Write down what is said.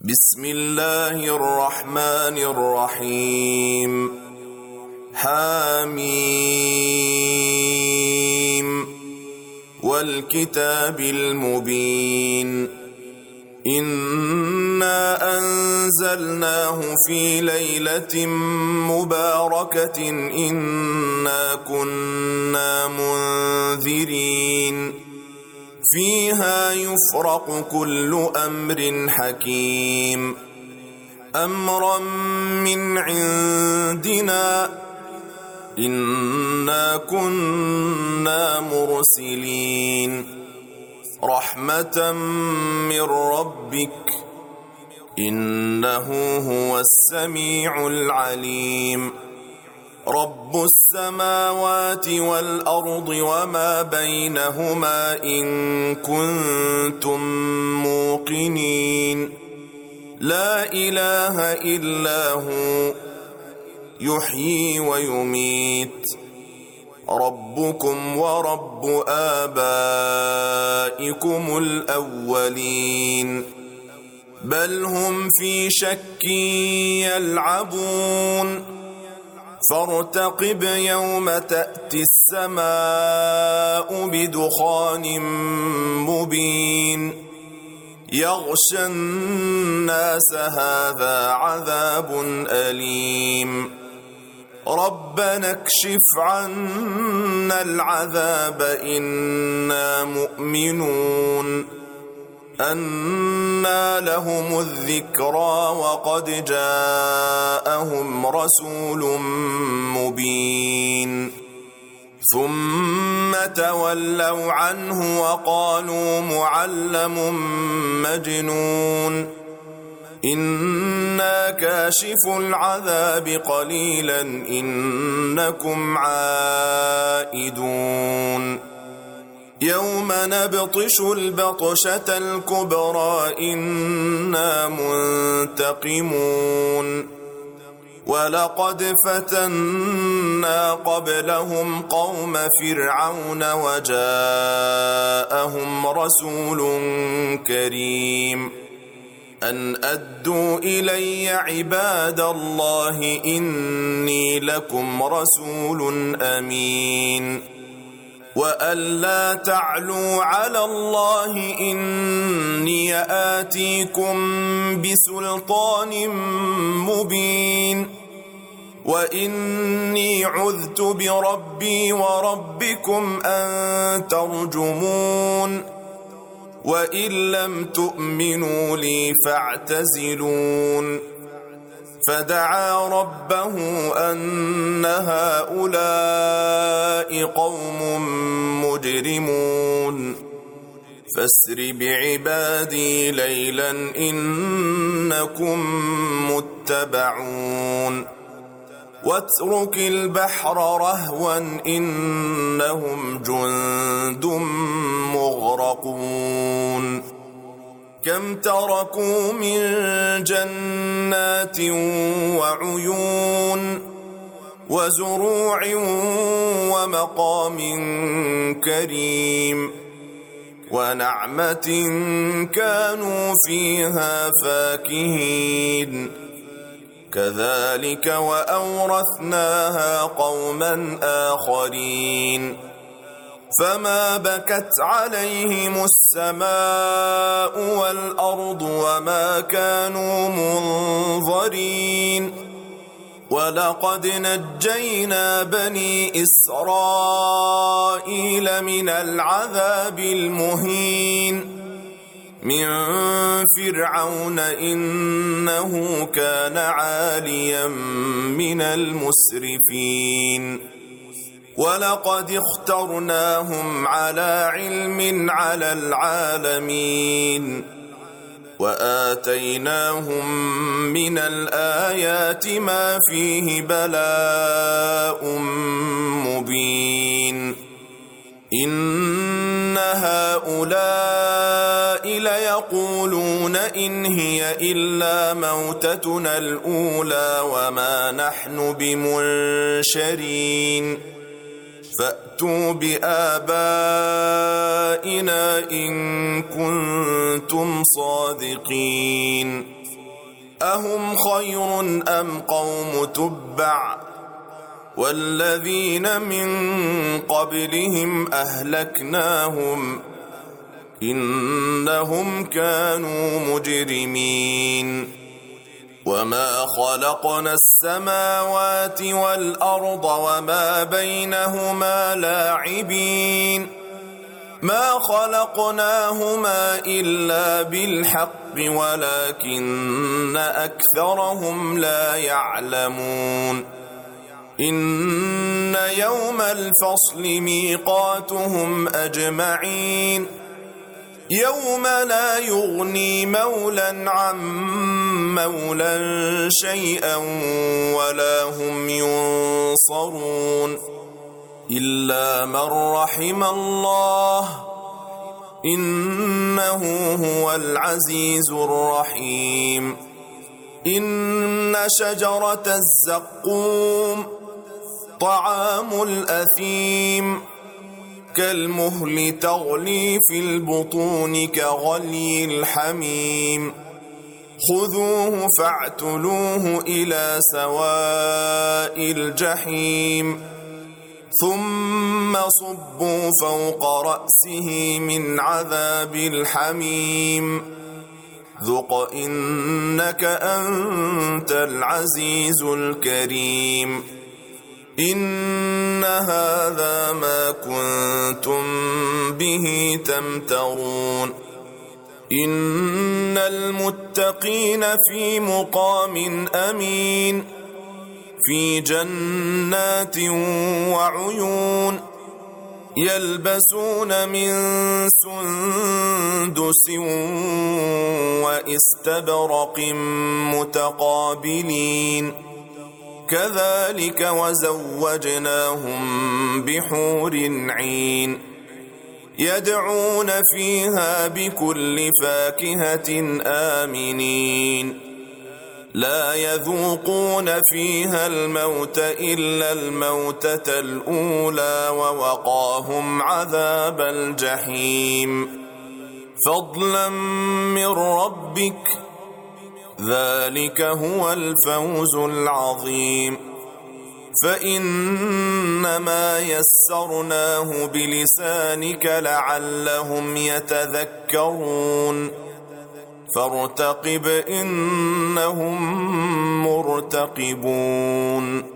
بسم الله الرحمن الرحيم. حميم والكتاب المبين. إنا أنزلناه في ليلة مباركة إنا كنا منذرين فيها يفرق كل أمر حكيم أمرا من عندنا إنا كنا مرسلين رحمة من ربك إنه هو السميع العليم رب السماوات والأرض وما بينهما إن كنتم موقنين لا إله إلا هو يحيي ويميت ربكم ورب آبائكم الأولين بل هم في شك يلعبون فارتقب يوم تأتي السماء بدخان مبين يغشى الناس هذا عذاب أليم ربنا اكشف عنا العذاب إنا مؤمنون أنى لهم الذكرى وقد جاءهم رسول مبين ثم تولوا عنه وقالوا معلم مجنون إنا كاشف العذاب قليلا إنكم عائدون يوم نبطش البطشة الكبرى إنا منتقمون ولقد فتنا قبلهم قوم فرعون وجاءهم رسول كريم أن أدوا إلي عباد الله إني لكم رسول أمين وأن لا تعلوا على الله إني آتيكم بسلطان مبين وإني عذت بربي وربكم أن ترجمون وإن لم تؤمنوا لي فاعتزلون فدعا ربه أن هؤلاء قوم مجرمون فاسر بعبادي ليلا إنكم متبعون واترك البحر رهوا إنهم جند مغرقون كم تركوا من جنات وعيون وزروع ومقام كريم ونعمة كانوا فيها فاكهين كذلك وأورثناها قوما آخرين فما بكت عليهم السماء والأرض وما كانوا منظرين ولقد نجينا بني إسرائيل من العذاب المهين من فرعون إنه كان عاليا من المسرفين ولقد اخترناهم على علم على العالمين وآتيناهم من الآيات ما فيه بلاء مبين إن هؤلاء ليقولون إن هي إلا موتتنا الأولى وما نحن بمنشرين فأتوا بآبائنا إن كنتم صادقين أهم خير أم قوم تبع والذين من قبلهم أهلكناهم إنهم كانوا مجرمين وما خلقنا السماوات والأرض وما بينهما لاعبين ما خلقناهما إلا بالحق ولكن أكثرهم لا يعلمون إن يوم الفصل ميقاتهم أجمعين يوم لا يغني مولى عن مولى شيئا ولا هم ينصرون إلا من رحم الله إنه هو العزيز الرحيم إن شجرة الزقوم طعام الأثيم كالمهل تغلي في البطون كغلي الحميم خذوه فاعتلوه إلى سواء الجحيم ثم صبوا فوق رأسه من عذاب الحميم ذق إنك أنت العزيز الكريم إن هذا ما كنتم به تمترون إن المتقين في مقام أمين في جنات وعيون يلبسون من سندس واستبرق متقابلين كذلك وزوجناهم بحور عين يدعون فيها بكل فاكهة آمنين لا يذوقون فيها الموت إلا الموتة الأولى ووقاهم عذاب الجحيم فضلا من ربك ذلك هو الفوز العظيم فإنما يسرناه بلسانك لعلهم يتذكرون فارتقب إنهم مرتقبون